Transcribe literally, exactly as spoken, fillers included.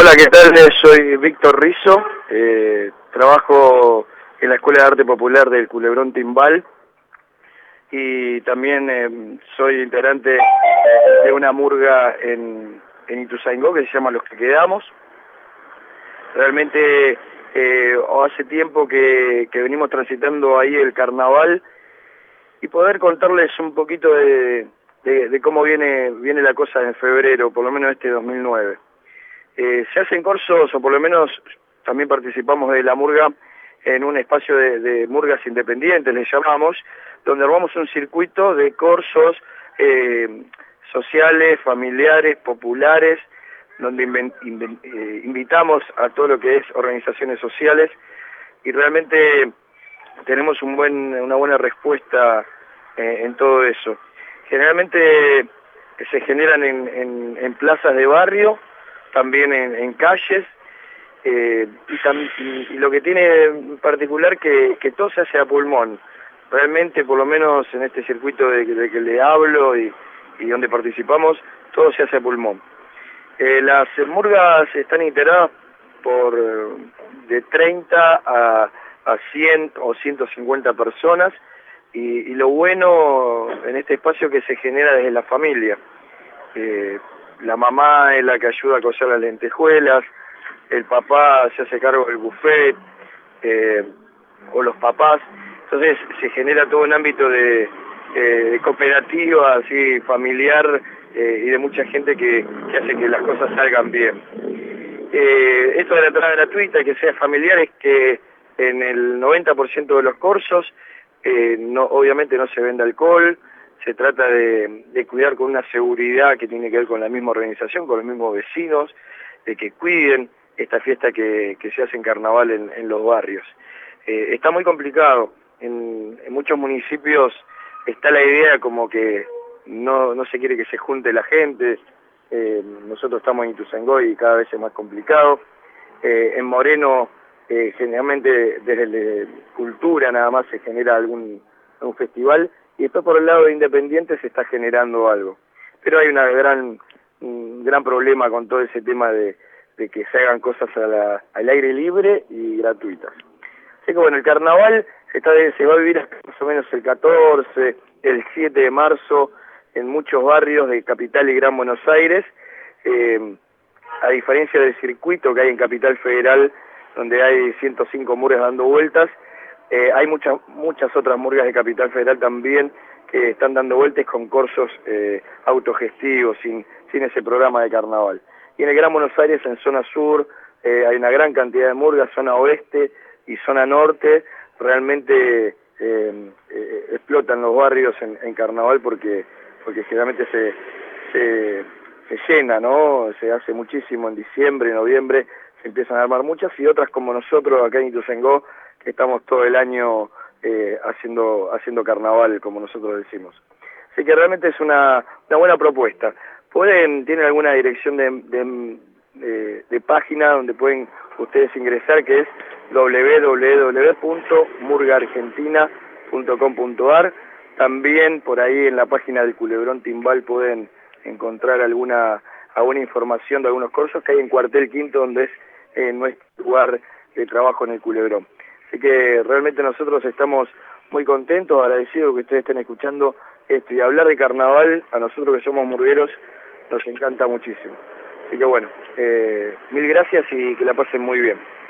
Hola, ¿qué tal? Soy Víctor Rizzo, eh, trabajo en la Escuela de Arte Popular del Culebrón Timbal y también eh, soy integrante de una murga en, en Ituzaingó que se llama Los que Quedamos. Realmente eh, hace tiempo que, que venimos transitando ahí el carnaval y poder contarles un poquito de, de, de cómo viene, viene la cosa en febrero, por lo menos este dos mil nueve. Eh, se hacen cursos, o por lo menos también participamos de la murga en un espacio de, de murgas independientes, les llamamos, donde armamos un circuito de cursos eh, sociales, familiares, populares, donde inven, inven, eh, invitamos a todo lo que es organizaciones sociales y realmente tenemos un buen, una buena respuesta eh, en todo eso. Generalmente se generan en, en, en plazas de barrio, también en, en calles, eh, y, tam, y, y lo que tiene en particular que, que todo se hace a pulmón. Realmente, por lo menos en este circuito de, de que le hablo y, y donde participamos, todo se hace a pulmón. Eh, las murgas están integradas por de treinta a, a cien o ciento cincuenta personas y, y lo bueno en este espacio que se genera desde la familia. Eh, la mamá es la que ayuda a cocer las lentejuelas, el papá se hace cargo del buffet, eh, o los papás, entonces se genera todo un ámbito de, eh, de cooperativa, así familiar, eh, y de mucha gente que, que hace que las cosas salgan bien. Eh, esto de la entrada gratuita, que sea familiar, es que en el noventa por ciento de los cursos, eh, no, obviamente no se vende alcohol. Se trata de, de cuidar con una seguridad que tiene que ver con la misma organización, con los mismos vecinos, de que cuiden esta fiesta que, que se hace en carnaval en, en los barrios. Eh, está muy complicado. En, en muchos municipios está la idea como que no, no se quiere que se junte la gente. Eh, nosotros estamos en Ituzaingó y cada vez es más complicado. Eh, en Moreno, eh, generalmente desde el, cultura nada más se genera algún, algún festival. Y después por el lado de Independiente se está generando algo. Pero hay una gran, un gran problema con todo ese tema de, de que se hagan cosas a la, al aire libre y gratuitas. Así que bueno, el carnaval se, está, se va a vivir hasta más o menos el catorce, el siete de marzo, en muchos barrios de Capital y Gran Buenos Aires, eh, a diferencia del circuito que hay en Capital Federal, donde hay ciento cinco murgas dando vueltas. Eh, hay muchas muchas otras murgas de Capital Federal también que están dando vueltas con cursos eh, autogestivos, sin, sin ese programa de carnaval. Y en el Gran Buenos Aires, en zona sur, eh, hay una gran cantidad de murgas, zona oeste y zona norte, realmente eh, eh, explotan los barrios en, en carnaval porque, porque generalmente se, se, se llena, ¿no? Se hace muchísimo en diciembre, noviembre, se empiezan a armar muchas, y otras como nosotros acá en Ituzaingó, que estamos todo el año eh, haciendo haciendo carnaval, como nosotros decimos. Así que realmente es una, una buena propuesta. Pueden, tienen alguna dirección de, de, de, de página donde pueden ustedes ingresar, que es doble u doble u doble u punto murga argentina punto com punto ar. También por ahí en la página del Culebrón Timbal pueden encontrar alguna, alguna información de algunos cursos que hay en Cuartel Quinto, donde es eh, nuestro lugar de trabajo en el Culebrón. Así que realmente nosotros estamos muy contentos, agradecidos que ustedes estén escuchando esto. Y hablar de carnaval, a nosotros que somos murgueros, nos encanta muchísimo. Así que bueno, eh, mil gracias y que la pasen muy bien.